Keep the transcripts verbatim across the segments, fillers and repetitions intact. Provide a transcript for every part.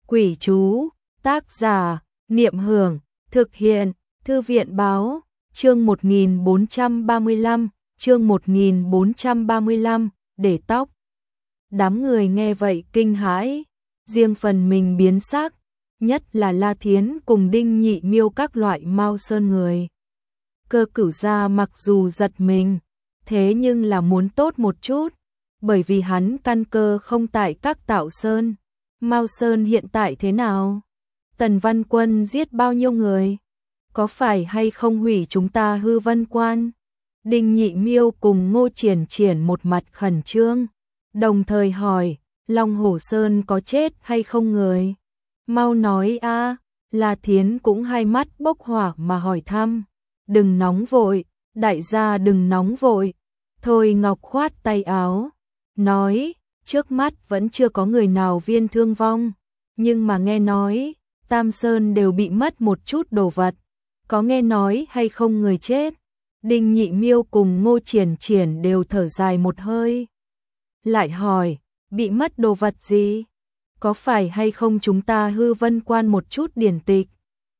Quỷ chú, tác giả, Niệm Hưởng, thực hiện, Thư viện báo, chương một nghìn bốn trăm ba mươi lăm, chương một nghìn bốn trăm ba mươi lăm, để tóc. Đám người nghe vậy kinh hãi, riêng phần mình biến sắc, nhất là La Thiến cùng Đinh Nhị Miêu các loại Mao Sơn người. Cơ Cửu gia mặc dù giật mình, thế nhưng là muốn tốt một chút, bởi vì hắn căn cơ không tại các Tạo Sơn. Mao Sơn hiện tại thế nào? Tần Văn Quân giết bao nhiêu người? Có phải hay không hủy chúng ta Hư Vân Quan? Đinh Nhị Miêu cùng Ngô Triển Triển một mặt khẩn trương, đồng thời hỏi, Long Hổ Sơn có chết hay không người? Mau nói a. La Thiến cũng hai mắt bốc hỏa mà hỏi thăm. Đừng nóng vội, đại gia đừng nóng vội. Thôi Ngọc khoát tay áo, nói, trước mắt vẫn chưa có người nào viên thương vong, nhưng mà nghe nói, Tam Sơn đều bị mất một chút đồ vật, có nghe nói hay không người chết? Đinh Nhị Miêu cùng Ngô Triển Triển đều thở dài một hơi. Lại hỏi, bị mất đồ vật gì? Có phải hay không chúng ta Hư Vân Quan một chút điển tịch?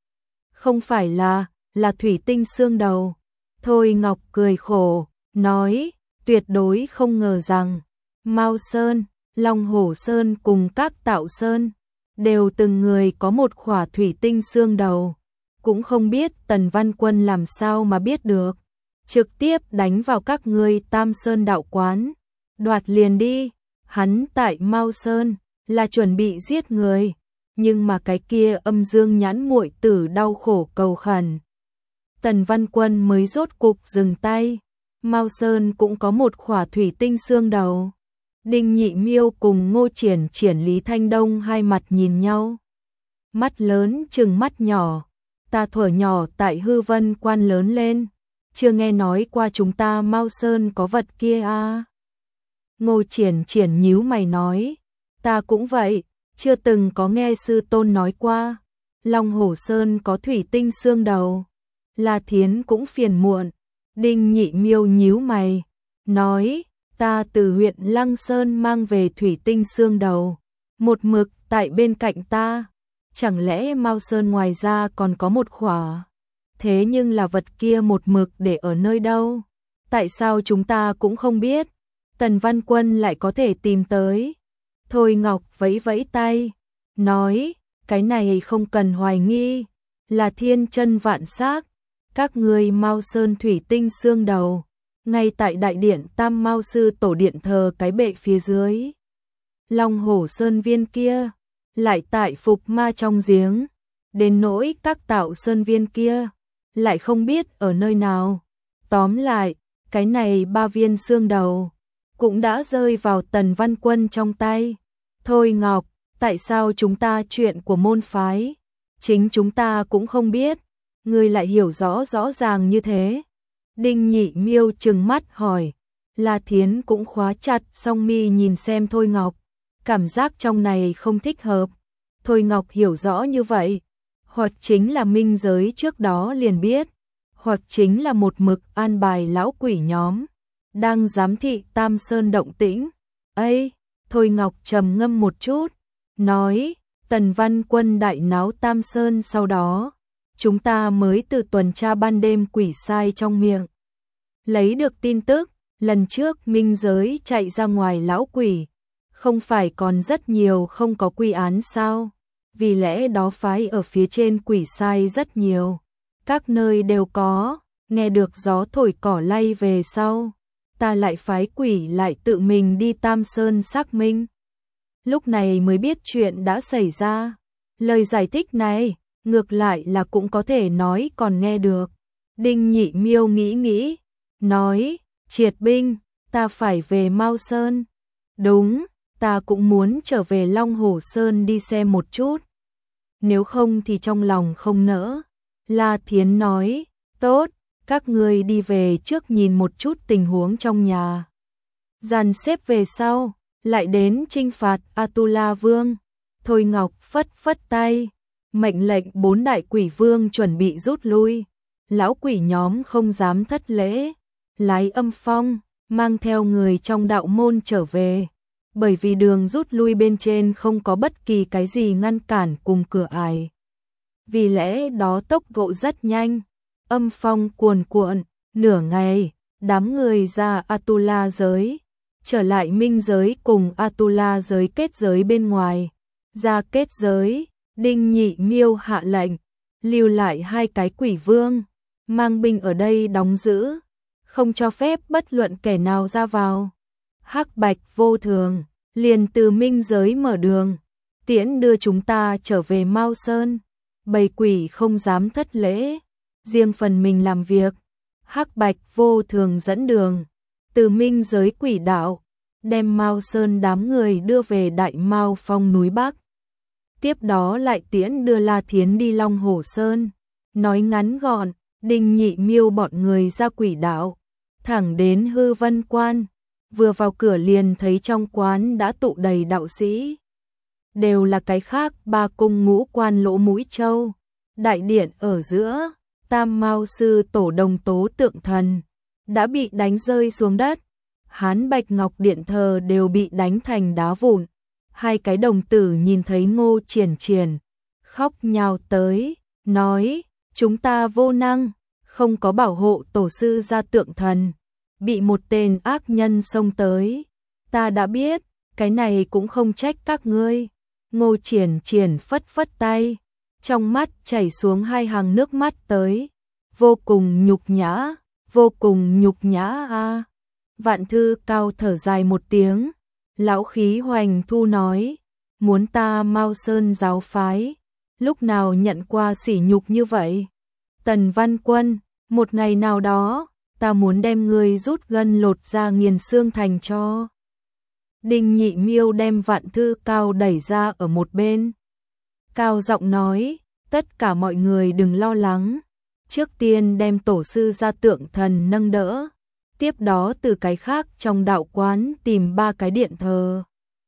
Không phải là, là thủy tinh xương đầu. Thôi Ngọc cười khổ, nói, tuyệt đối không ngờ rằng, Mao Sơn, Long Hổ Sơn cùng các Tạo Sơn, đều từng người có một khỏa thủy tinh xương đầu. Cũng không biết Tần Văn Quân làm sao mà biết được. Trực tiếp đánh vào các ngươi Tam Sơn đạo quán. Đoạt liền đi, hắn tại Mao Sơn, là chuẩn bị giết người. Nhưng mà cái kia âm dương nhãn muội tử đau khổ cầu khẩn. Tần Văn Quân mới rốt cục dừng tay. Mao Sơn cũng có một khỏa thủy tinh xương đầu. Đinh Nhị Miêu cùng Ngô Triển Triển Lý Thanh Đông hai mặt nhìn nhau. Mắt lớn chừng mắt nhỏ. Ta thuở nhỏ tại Hư Vân Quan lớn lên, chưa nghe nói qua chúng ta Mao Sơn có vật kia à. Ngô Triển Triển nhíu mày nói, ta cũng vậy, chưa từng có nghe sư tôn nói qua. Long Hổ Sơn có thủy tinh xương đầu. La Thiến cũng phiền muộn. Đinh Nhị Miêu nhíu mày, nói, ta từ huyện Lăng Sơn mang về thủy tinh xương đầu, một mực tại bên cạnh ta. Chẳng lẽ Mao Sơn ngoài ra còn có một khỏa? Thế nhưng là vật kia một mực để ở nơi đâu? Tại sao chúng ta cũng không biết? Tần Văn Quân lại có thể tìm tới. Thôi Ngọc vẫy vẫy tay, nói, cái này không cần hoài nghi, là thiên chân vạn xác. Các ngươi Mao Sơn thủy tinh xương đầu, ngay tại đại điện Tam Mao Sư Tổ điện thờ cái bệ phía dưới. Long Hổ Sơn viên kia, lại tại Phục Ma trong giếng. Đến nỗi các Tạo Sơn viên kia, lại không biết ở nơi nào. Tóm lại, cái này ba viên xương đầu, cũng đã rơi vào Tần Văn Quân trong tay. Thôi Ngọc, tại sao chúng ta chuyện của môn phái, chính chúng ta cũng không biết, ngươi lại hiểu rõ rõ ràng như thế? Đinh Nhị Miêu trừng mắt hỏi. La Thiến cũng khóa chặt song mi nhìn xem Thôi Ngọc, cảm giác trong này không thích hợp. Thôi Ngọc hiểu rõ như vậy, hoặc chính là minh giới trước đó liền biết, hoặc chính là một mực an bài lão quỷ nhóm, đang giám thị Tam Sơn động tĩnh. Ây, Thôi Ngọc trầm ngâm một chút, nói, Tần Văn Quân đại náo Tam Sơn sau đó, chúng ta mới từ tuần tra ban đêm quỷ sai trong miệng lấy được tin tức, lần trước minh giới chạy ra ngoài lão quỷ, không phải còn rất nhiều không có quy án sao? Vì lẽ đó phái ở phía trên quỷ sai rất nhiều, các nơi đều có. Nghe được gió thổi cỏ lay về sau, ta lại phái quỷ lại tự mình đi Tam Sơn xác minh. Lúc này mới biết chuyện đã xảy ra. Lời giải thích này, ngược lại là cũng có thể nói còn nghe được. Đinh Nhị Miêu nghĩ nghĩ, nói, triệt binh, ta phải về Mao Sơn. Đúng, ta cũng muốn trở về Long Hổ Sơn đi xem một chút. Nếu không thì trong lòng không nỡ. La Thiến nói, tốt, các ngươi đi về trước nhìn một chút tình huống trong nhà. Dàn xếp về sau, lại đến trinh phạt Atula Vương. Thôi Ngọc phất phất tay, mệnh lệnh bốn đại quỷ vương chuẩn bị rút lui. Lão quỷ nhóm không dám thất lễ, lái âm phong, mang theo người trong đạo môn trở về. bởi vì đường rút lui bên trên không có bất kỳ cái gì ngăn cản cùng cửa ải. Vì lẽ đó tốc độ rất nhanh, âm phong cuồn cuộn, nửa ngày, đám người ra Atula giới, trở lại minh giới cùng Atula giới kết giới bên ngoài. Ra kết giới, Đinh Nhị Miêu hạ lệnh, lưu lại hai cái quỷ vương, mang binh ở đây đóng giữ, không cho phép bất luận kẻ nào ra vào. Hắc Bạch Vô Thường liền từ minh giới mở đường, tiễn đưa chúng ta trở về Mao Sơn. Bầy quỷ không dám thất lễ, riêng phần mình làm việc. Hắc Bạch Vô Thường dẫn đường, từ minh giới quỷ đạo, đem Mao Sơn đám người đưa về Đại Mao Phong núi Bắc. Tiếp đó lại tiễn đưa La Thiến đi Long Hổ Sơn. Nói ngắn gọn, Đinh Nhị Miêu bọn người ra quỷ đạo, thẳng đến Hư Vân Quan. Vừa vào cửa liền thấy trong quán đã tụ đầy đạo sĩ. Đều là cái khác ba cung ngũ quan lỗ mũi trâu. Đại điện ở giữa, Tam Mao Sư Tổ Đồng Tố tượng thần đã bị đánh rơi xuống đất. Hán Bạch Ngọc điện thờ đều bị đánh thành đá vụn. Hai cái đồng tử nhìn thấy Ngô Triển Triển, khóc nhào tới, nói, chúng ta vô năng, không có bảo hộ tổ sư gia tượng thần, bị một tên ác nhân xông tới. Ta đã biết, cái này cũng không trách các ngươi. Ngô Triển Triển phất phất tay, trong mắt chảy xuống hai hàng nước mắt tới. Vô cùng nhục nhã, vô cùng nhục nhã a. Vạn Thư Cao thở dài một tiếng, lão khí hoành thu nói, muốn ta Mao Sơn giáo phái, lúc nào nhận qua sỉ nhục như vậy. Tần Văn Quân, một ngày nào đó, ta muốn đem ngươi rút gân lột ra nghiền xương thành cho. Đinh Nhị Miêu đem Vạn Thư Cao đẩy ra ở một bên. Cao giọng nói, tất cả mọi người đừng lo lắng, trước tiên đem tổ sư gia tượng thần nâng đỡ. Tiếp đó từ cái khác trong đạo quán tìm ba cái điện thờ.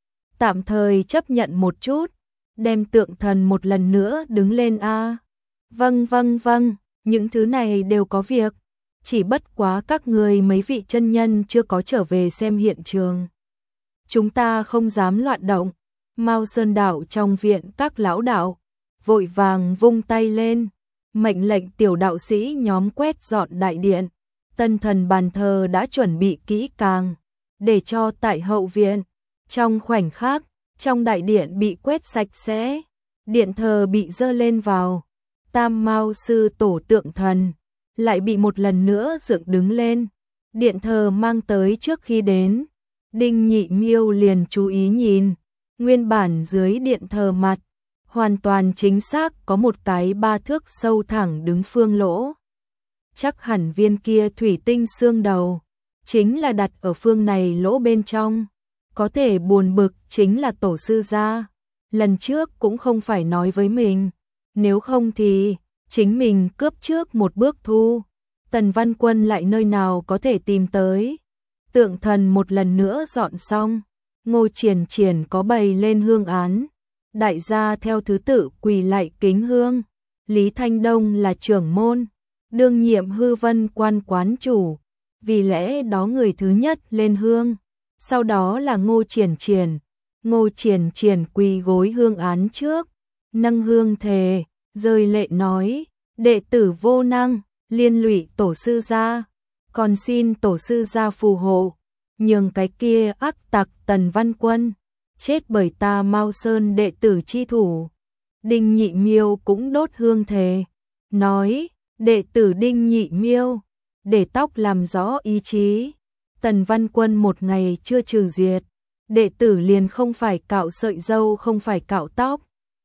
Tạm thời chấp nhận một chút, đem tượng thần một lần nữa đứng lên a. Vâng vâng vâng, những thứ này đều có việc, chỉ bất quá các người mấy vị chân nhân chưa có trở về xem hiện trường. Chúng ta không dám loạn động. Mao Sơn đạo trong viện các lão đạo vội vàng vung tay lên, mệnh lệnh tiểu đạo sĩ nhóm quét dọn đại điện. Tân thần bàn thờ đã chuẩn bị kỹ càng, để cho tại hậu viện. Trong khoảnh khắc, trong đại điện bị quét sạch sẽ, điện thờ bị dơ lên vào. Tam Mao Sư Tổ tượng thần lại bị một lần nữa dựng đứng lên. Điện thờ mang tới trước khi đến, Đinh Nhị Miêu liền chú ý nhìn, nguyên bản dưới điện thờ mặt, hoàn toàn chính xác có một cái ba thước sâu thẳng đứng phương lỗ. Chắc hẳn viên kia thủy tinh xương đầu chính là đặt ở phương này lỗ bên trong. Có thể buồn bực chính là tổ sư gia lần trước cũng không phải nói với mình, nếu không thì chính mình cướp trước một bước thu. Tần Văn Quân lại nơi nào có thể tìm tới. Tượng thần một lần nữa dọn xong, Ngô Triển Triển có bày lên hương án, đại gia theo thứ tự quỳ lại kính hương. Lý Thanh Đông là trưởng môn, đương nhiệm Hư Vân Quan quán chủ, vì lẽ đó người thứ nhất lên hương, sau đó là Ngô Triển Triển. Ngô Triển Triển quỳ gối hương án trước, nâng hương thề, rơi lệ nói, đệ tử vô năng, liên lụy tổ sư gia, còn xin tổ sư gia phù hộ, nhường cái kia ác tặc Tần Văn Quân chết bởi ta Mao Sơn đệ tử chi thủ. Đinh Nhị Miêu cũng đốt hương thề, nói, đệ tử Đinh Nhị Miêu, để tóc làm rõ ý chí. Tần Văn Quân một ngày chưa trừ diệt, đệ tử liền không phải cạo sợi râu, không phải cạo tóc.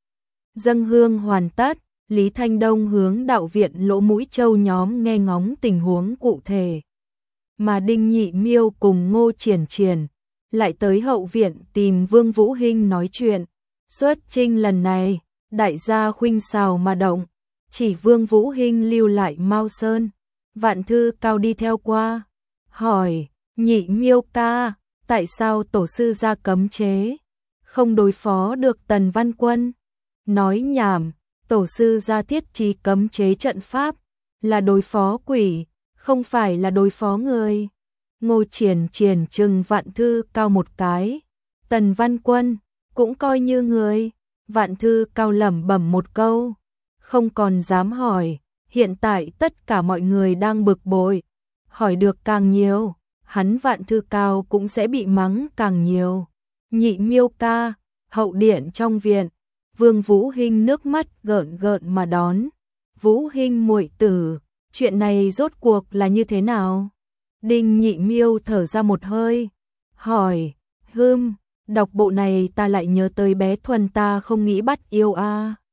Dâng hương hoàn tất, Lý Thanh Đông hướng đạo viện lỗ mũi châu nhóm nghe ngóng tình huống cụ thể. Mà Đinh Nhị Miêu cùng Ngô Triển Triển lại tới hậu viện tìm Vương Vũ Hinh nói chuyện. Xuất chinh lần này, đại gia khuynh xào mà động, chỉ Vương Vũ Hinh lưu lại Mao Sơn. Vạn Thư Cao đi theo qua, hỏi, Nhị Miêu ca, tại sao tổ sư gia cấm chế, không đối phó được Tần Văn Quân? Nói nhảm, tổ sư gia thiết trí cấm chế trận pháp, là đối phó quỷ, không phải là đối phó người. Ngô Triển Triển trừng Vạn Thư Cao một cái, Tần Văn Quân, cũng coi như người. Vạn Thư Cao lẩm bẩm một câu, không còn dám hỏi, hiện tại tất cả mọi người đang bực bội, hỏi được càng nhiều, hắn Vạn Thư Cao cũng sẽ bị mắng càng nhiều. Nhị Miêu ca, hậu điện trong viện, Vương Vũ Hinh nước mắt gợn gợn mà đón. Vũ Hinh muội tử, chuyện này rốt cuộc là như thế nào? Đinh Nhị Miêu thở ra một hơi, hỏi, hưm, đọc bộ này ta lại nhớ tới bé Thuần ta không nghĩ bắt yêu a.